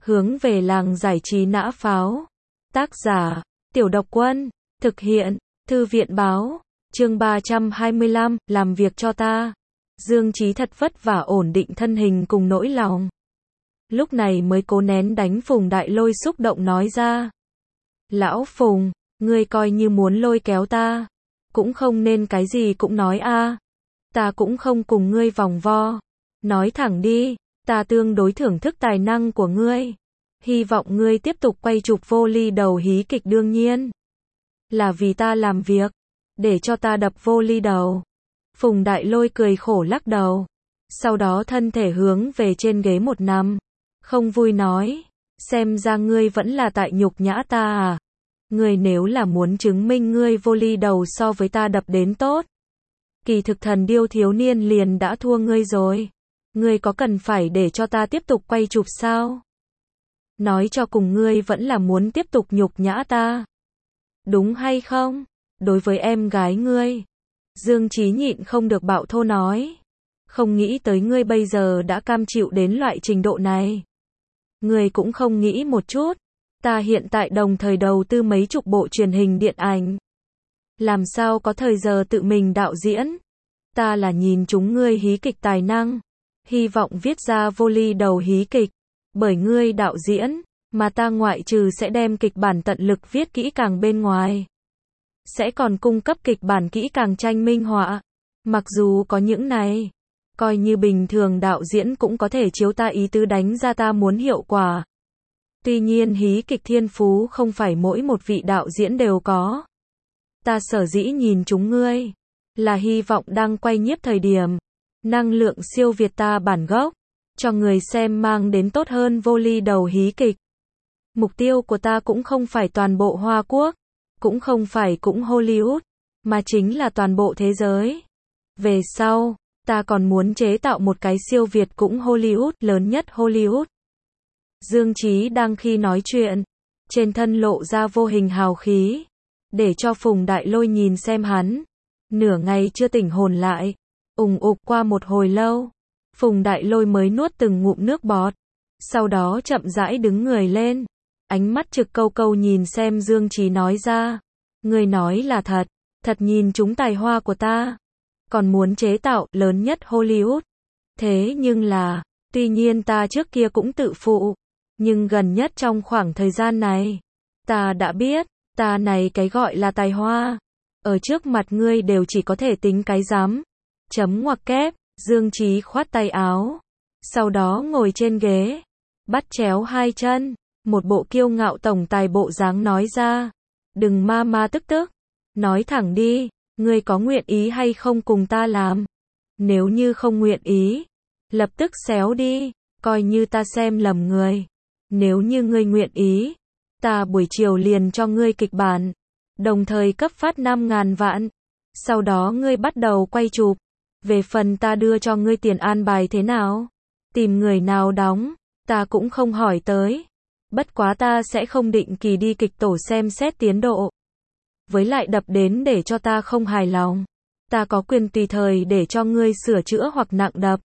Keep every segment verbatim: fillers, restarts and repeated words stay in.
Hướng về làng giải trí nã pháo. Tác giả, Tiểu Độc Quân. Thực hiện, Thư viện báo. Chương ba trăm hai mươi lăm, làm việc cho ta. Dương Chí thật vất vả ổn định thân hình cùng nỗi lòng. Lúc này mới cố nén đánh Phùng Đại Lôi xúc động nói ra. Lão Phùng, ngươi coi như muốn lôi kéo ta. Cũng không nên cái gì cũng nói a. Ta cũng không cùng ngươi vòng vo. Nói thẳng đi, ta tương đối thưởng thức tài năng của ngươi. Hy vọng ngươi tiếp tục quay chụp vô ly đầu hí kịch đương nhiên. Là vì ta làm việc. Để cho ta đập vô ly đầu. Phùng Đại Lôi cười khổ lắc đầu. Sau đó thân thể hướng về trên ghế một nằm. Không vui nói. Xem ra ngươi vẫn là tại nhục nhã ta à. Ngươi nếu là muốn chứng minh ngươi vô ly đầu so với ta đập đến tốt. Kỳ thực Thần Điêu thiếu niên liền đã thua ngươi rồi. Ngươi có cần phải để cho ta tiếp tục quay chụp sao? Nói cho cùng ngươi vẫn là muốn tiếp tục nhục nhã ta. Đúng hay không? Đối với em gái ngươi. Dương Chí nhịn không được bạo thô nói. Không nghĩ tới ngươi bây giờ đã cam chịu đến loại trình độ này. Ngươi cũng không nghĩ một chút. Ta hiện tại đồng thời đầu tư mấy chục bộ truyền hình điện ảnh. Làm sao có thời giờ tự mình đạo diễn. Ta là nhìn chúng ngươi hí kịch tài năng. Hy vọng viết ra vô ly đầu hí kịch. Bởi ngươi đạo diễn, mà ta ngoại trừ sẽ đem kịch bản tận lực viết kỹ càng bên ngoài. Sẽ còn cung cấp kịch bản kỹ càng tranh minh họa. Mặc dù có những này, coi như bình thường đạo diễn cũng có thể chiếu ta ý tứ đánh ra ta muốn hiệu quả. Tuy nhiên hí kịch thiên phú không phải mỗi một vị đạo diễn đều có. Ta sở dĩ nhìn chúng ngươi, là hy vọng đang quay nhiếp thời điểm, năng lượng siêu việt ta bản gốc, cho người xem mang đến tốt hơn vô ly đầu hí kịch. Mục tiêu của ta cũng không phải toàn bộ Hoa Quốc, cũng không phải cũng Hollywood, mà chính là toàn bộ thế giới. Về sau, ta còn muốn chế tạo một cái siêu việt cũng Hollywood, lớn nhất Hollywood. Dương Chí đang khi nói chuyện, trên thân lộ ra vô hình hào khí, để cho Phùng Đại Lôi nhìn xem hắn. Nửa ngày chưa tỉnh hồn lại, ùng ục qua một hồi lâu, Phùng Đại Lôi mới nuốt từng ngụm nước bọt, sau đó chậm rãi đứng người lên, ánh mắt trực câu câu nhìn xem Dương Chí nói ra, ngươi nói là thật, thật nhìn chúng tài hoa của ta, còn muốn chế tạo lớn nhất Hollywood. Thế nhưng là, tuy nhiên ta trước kia cũng tự phụ, nhưng gần nhất trong khoảng thời gian này, ta đã biết, ta này cái gọi là tài hoa, ở trước mặt ngươi đều chỉ có thể tính cái rắm. Chấm ngoặc kép, Dương Chí khoát tay áo, sau đó ngồi trên ghế, bắt chéo hai chân, một bộ kiêu ngạo tổng tài bộ dáng nói ra, đừng ma ma tức tức, nói thẳng đi, ngươi có nguyện ý hay không cùng ta làm? Nếu như không nguyện ý, lập tức xéo đi, coi như ta xem lầm người. Nếu như ngươi nguyện ý, ta buổi chiều liền cho ngươi kịch bản, đồng thời cấp phát năm ngàn vạn. Sau đó ngươi bắt đầu quay chụp. Về phần ta đưa cho ngươi tiền an bài thế nào, tìm người nào đóng, ta cũng không hỏi tới. Bất quá ta sẽ không định kỳ đi kịch tổ xem xét tiến độ. Với lại đập đến để cho ta không hài lòng, ta có quyền tùy thời để cho ngươi sửa chữa hoặc nặng đập.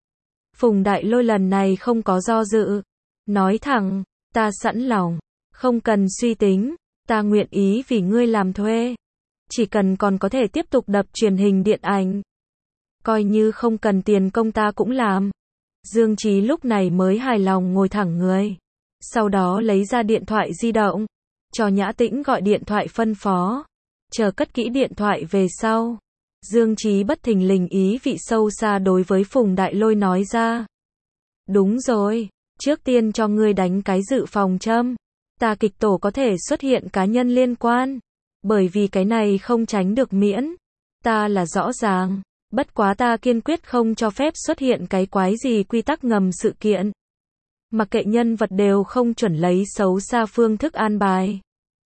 Phùng Đại Lôi lần này không có do dự. Nói thẳng, ta sẵn lòng, không cần suy tính, ta nguyện ý vì ngươi làm thuê. Chỉ cần còn có thể tiếp tục đập truyền hình điện ảnh. Coi như không cần tiền công ta cũng làm. Dương Chí lúc này mới hài lòng ngồi thẳng người. Sau đó lấy ra điện thoại di động, cho Nhã Tĩnh gọi điện thoại phân phó. Chờ cất kỹ điện thoại về sau. Dương Chí bất thình lình ý vị sâu xa đối với Phùng Đại Lôi nói ra. Đúng rồi. Trước tiên cho ngươi đánh cái dự phòng châm. Ta kịch tổ có thể xuất hiện cá nhân liên quan. Bởi vì cái này không tránh được miễn. Ta là rõ ràng. Bất quá ta kiên quyết không cho phép xuất hiện cái quái gì quy tắc ngầm sự kiện. Mặc kệ nhân vật đều không chuẩn lấy xấu xa phương thức an bài.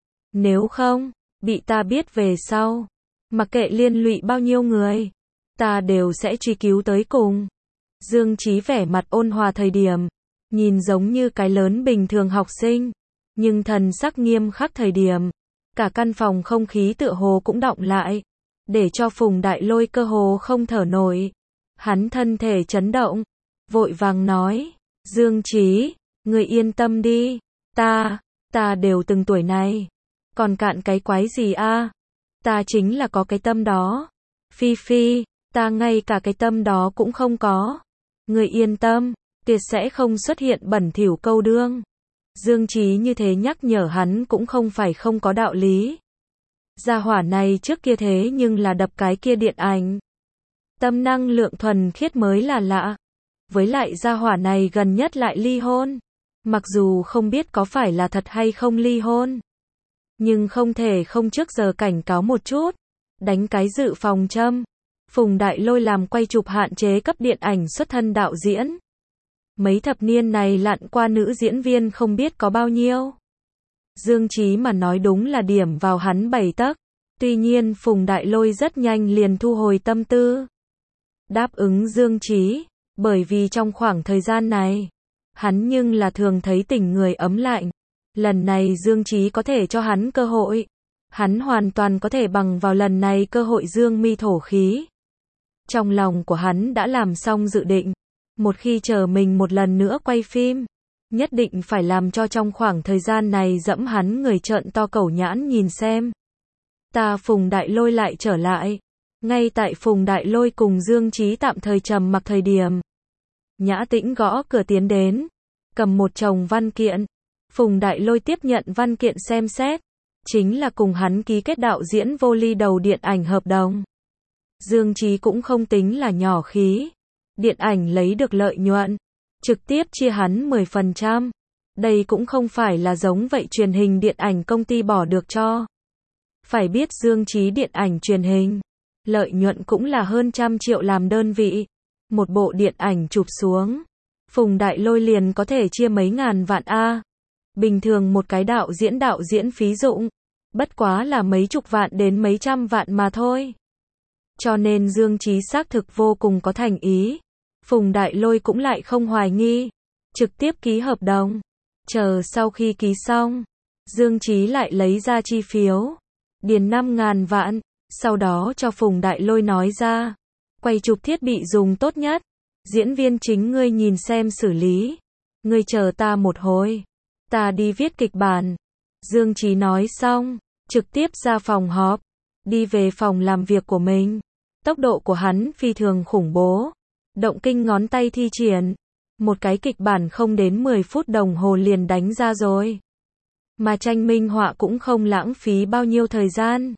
Nếu không, bị ta biết về sau. Mặc kệ liên lụy bao nhiêu người. Ta đều sẽ truy cứu tới cùng. Dương Chí vẻ mặt ôn hòa thời điểm. Nhìn giống như cái lớn bình thường học sinh, nhưng thần sắc nghiêm khắc thời điểm, cả căn phòng không khí tựa hồ cũng đọng lại, để cho Phùng Đại Lôi cơ hồ không thở nổi. Hắn thân thể chấn động, vội vàng nói, Dương Chí, Ngươi yên tâm đi, ta, ta đều từng tuổi này, còn cạn cái quái gì a? Ta chính là có cái tâm đó. Phi Phi, ta ngay cả cái tâm đó cũng không có. Ngươi yên tâm, tuyệt sẽ không xuất hiện bẩn thỉu câu đương. Dương Chí như thế nhắc nhở hắn cũng không phải không có đạo lý. Gia hỏa này trước kia thế nhưng là đập cái kia điện ảnh. Tâm năng lượng thuần khiết mới là lạ. Với lại gia hỏa này gần nhất lại ly hôn. Mặc dù không biết có phải là thật hay không ly hôn. Nhưng không thể không trước giờ cảnh cáo một chút. Đánh cái dự phòng châm. Phùng Đại Lôi làm quay chụp hạn chế cấp điện ảnh xuất thân đạo diễn. Mấy thập niên này lặn qua nữ diễn viên không biết có bao nhiêu. Dương Chí mà nói đúng là điểm vào hắn bảy tấc. Tuy nhiên Phùng Đại Lôi rất nhanh liền thu hồi tâm tư. Đáp ứng Dương Chí, bởi vì trong khoảng thời gian này, hắn nhưng là thường thấy tình người ấm lạnh. Lần này Dương Chí có thể cho hắn cơ hội. Hắn hoàn toàn có thể bằng vào lần này cơ hội dương mi thổ khí. Trong lòng của hắn đã làm xong dự định. Một khi chờ mình một lần nữa quay phim, nhất định phải làm cho trong khoảng thời gian này dẫm hắn người trợn to cẩu nhãn nhìn xem. Ta Phùng Đại Lôi lại trở lại. Ngay tại Phùng Đại Lôi cùng Dương Chí tạm thời trầm mặc thời điểm. Nhã Tĩnh gõ cửa tiến đến, cầm một chồng văn kiện. Phùng Đại Lôi tiếp nhận văn kiện xem xét. Chính là cùng hắn ký kết đạo diễn vô ly đầu điện ảnh hợp đồng. Dương Chí cũng không tính là nhỏ khí. Điện ảnh lấy được lợi nhuận, trực tiếp chia hắn mười phần trăm. Đây cũng không phải là giống vậy truyền hình điện ảnh công ty bỏ được cho. Phải biết Dương Chí điện ảnh truyền hình, lợi nhuận cũng là hơn trăm triệu làm đơn vị. Một bộ điện ảnh chụp xuống, Phùng Đại Lôi liền có thể chia mấy ngàn vạn a. Bình thường một cái đạo diễn đạo diễn phí dụng, bất quá là mấy chục vạn đến mấy trăm vạn mà thôi. Cho nên Dương Chí xác thực vô cùng có thành ý. Phùng Đại Lôi cũng lại không hoài nghi, trực tiếp ký hợp đồng. Chờ sau khi ký xong, Dương Chí lại lấy ra chi phiếu, điền năm ngàn vạn, sau đó cho Phùng Đại Lôi nói ra, quay chụp thiết bị dùng tốt nhất, diễn viên chính ngươi nhìn xem xử lý, ngươi chờ ta một hồi, ta đi viết kịch bản. Dương Chí nói xong, trực tiếp ra phòng họp, đi về phòng làm việc của mình. Tốc độ của hắn phi thường khủng bố. Động kinh ngón tay thi triển. Một cái kịch bản không đến mười phút đồng hồ liền đánh ra rồi. Mà tranh minh họa cũng không lãng phí bao nhiêu thời gian.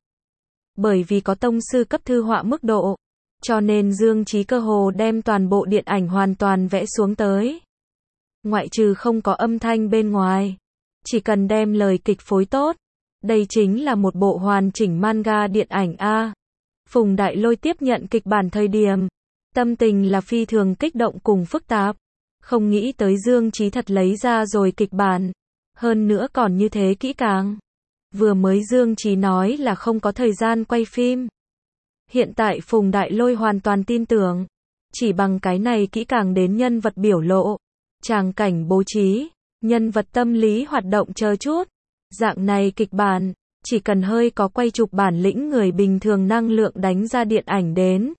Bởi vì có tông sư cấp thư họa mức độ. Cho nên Dương Chí cơ hồ đem toàn bộ điện ảnh hoàn toàn vẽ xuống tới. Ngoại trừ không có âm thanh bên ngoài. Chỉ cần đem lời kịch phối tốt. Đây chính là một bộ hoàn chỉnh manga điện ảnh A. Phùng Đại Lôi tiếp nhận kịch bản thời điểm. Tâm tình là phi thường kích động cùng phức tạp. Không nghĩ tới Dương Chí thật lấy ra rồi kịch bản. Hơn nữa còn như thế kỹ càng. Vừa mới Dương Chí nói là không có thời gian quay phim. Hiện tại Phùng Đại Lôi hoàn toàn tin tưởng. Chỉ bằng cái này kỹ càng đến nhân vật biểu lộ, tràng cảnh bố trí, nhân vật tâm lý hoạt động chờ chút. Dạng này kịch bản, chỉ cần hơi có quay chụp bản lĩnh người bình thường năng lượng đánh ra điện ảnh đến.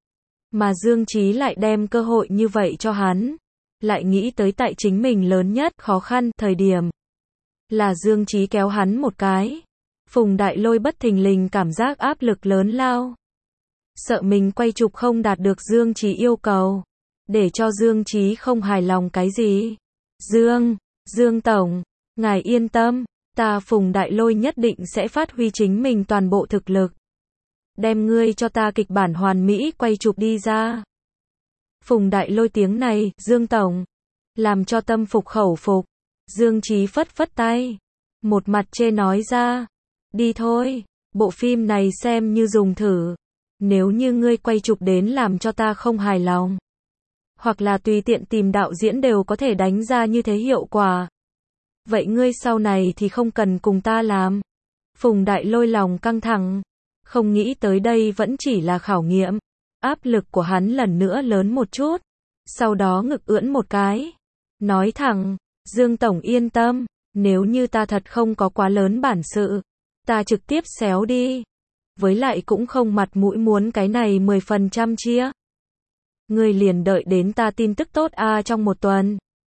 Mà Dương Chí lại đem cơ hội như vậy cho hắn. Lại nghĩ tới tại chính mình lớn nhất khó khăn thời điểm. Là Dương Chí kéo hắn một cái. Phùng Đại Lôi bất thình lình cảm giác áp lực lớn lao. Sợ mình quay chụp không đạt được Dương Chí yêu cầu. Để cho Dương Chí không hài lòng cái gì. Dương, Dương Tổng, ngài yên tâm. Ta Phùng Đại Lôi nhất định sẽ phát huy chính mình toàn bộ thực lực. Đem ngươi cho ta kịch bản hoàn mỹ quay chụp đi ra. Phùng Đại Lôi tiếng này, Dương Tổng, làm cho tâm phục khẩu phục. Dương Chí phất phất tay, một mặt chê nói ra, đi thôi, bộ phim này xem như dùng thử. Nếu như ngươi quay chụp đến làm cho ta không hài lòng, hoặc là tùy tiện tìm đạo diễn đều có thể đánh ra như thế hiệu quả. Vậy ngươi sau này thì không cần cùng ta làm. Phùng Đại Lôi lòng căng thẳng, không nghĩ tới đây vẫn chỉ là khảo nghiệm. Áp lực của hắn lần nữa lớn một chút. Sau đó ngực ưỡn một cái. Nói thẳng, Dương Tổng yên tâm, nếu như ta thật không có quá lớn bản sự, ta trực tiếp xéo đi. Với lại cũng không mặt mũi muốn cái này mười phần trăm chia. Ngươi liền đợi đến ta tin tức tốt a trong một tuần.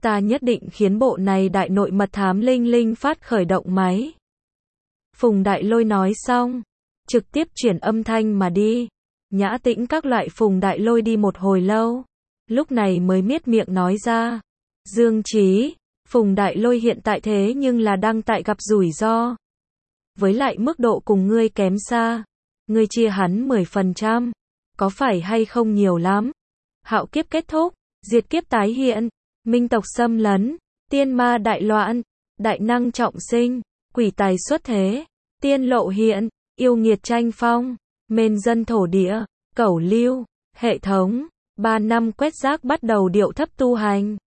Ta nhất định khiến bộ này đại nội mật thám linh linh phát khởi động máy. Phùng Đại Lôi nói xong, trực tiếp chuyển âm thanh mà đi. Nhã tĩnh các loại Phùng Đại Lôi đi một hồi lâu, lúc này mới miết miệng nói ra. Dương Chí, Phùng Đại Lôi hiện tại thế nhưng là đang tại gặp rủi ro. Với lại mức độ cùng ngươi kém xa. Ngươi chia hắn mười phần trăm, có phải hay không nhiều lắm? Hạo kiếp kết thúc, diệt kiếp tái hiện, minh tộc xâm lấn, tiên ma đại loạn, đại năng trọng sinh, quỷ tài xuất thế, tiên lộ hiện, yêu nghiệt tranh phong, mền dân thổ địa, cẩu lưu, hệ thống, ba năm quét rác bắt đầu điệu thấp tu hành.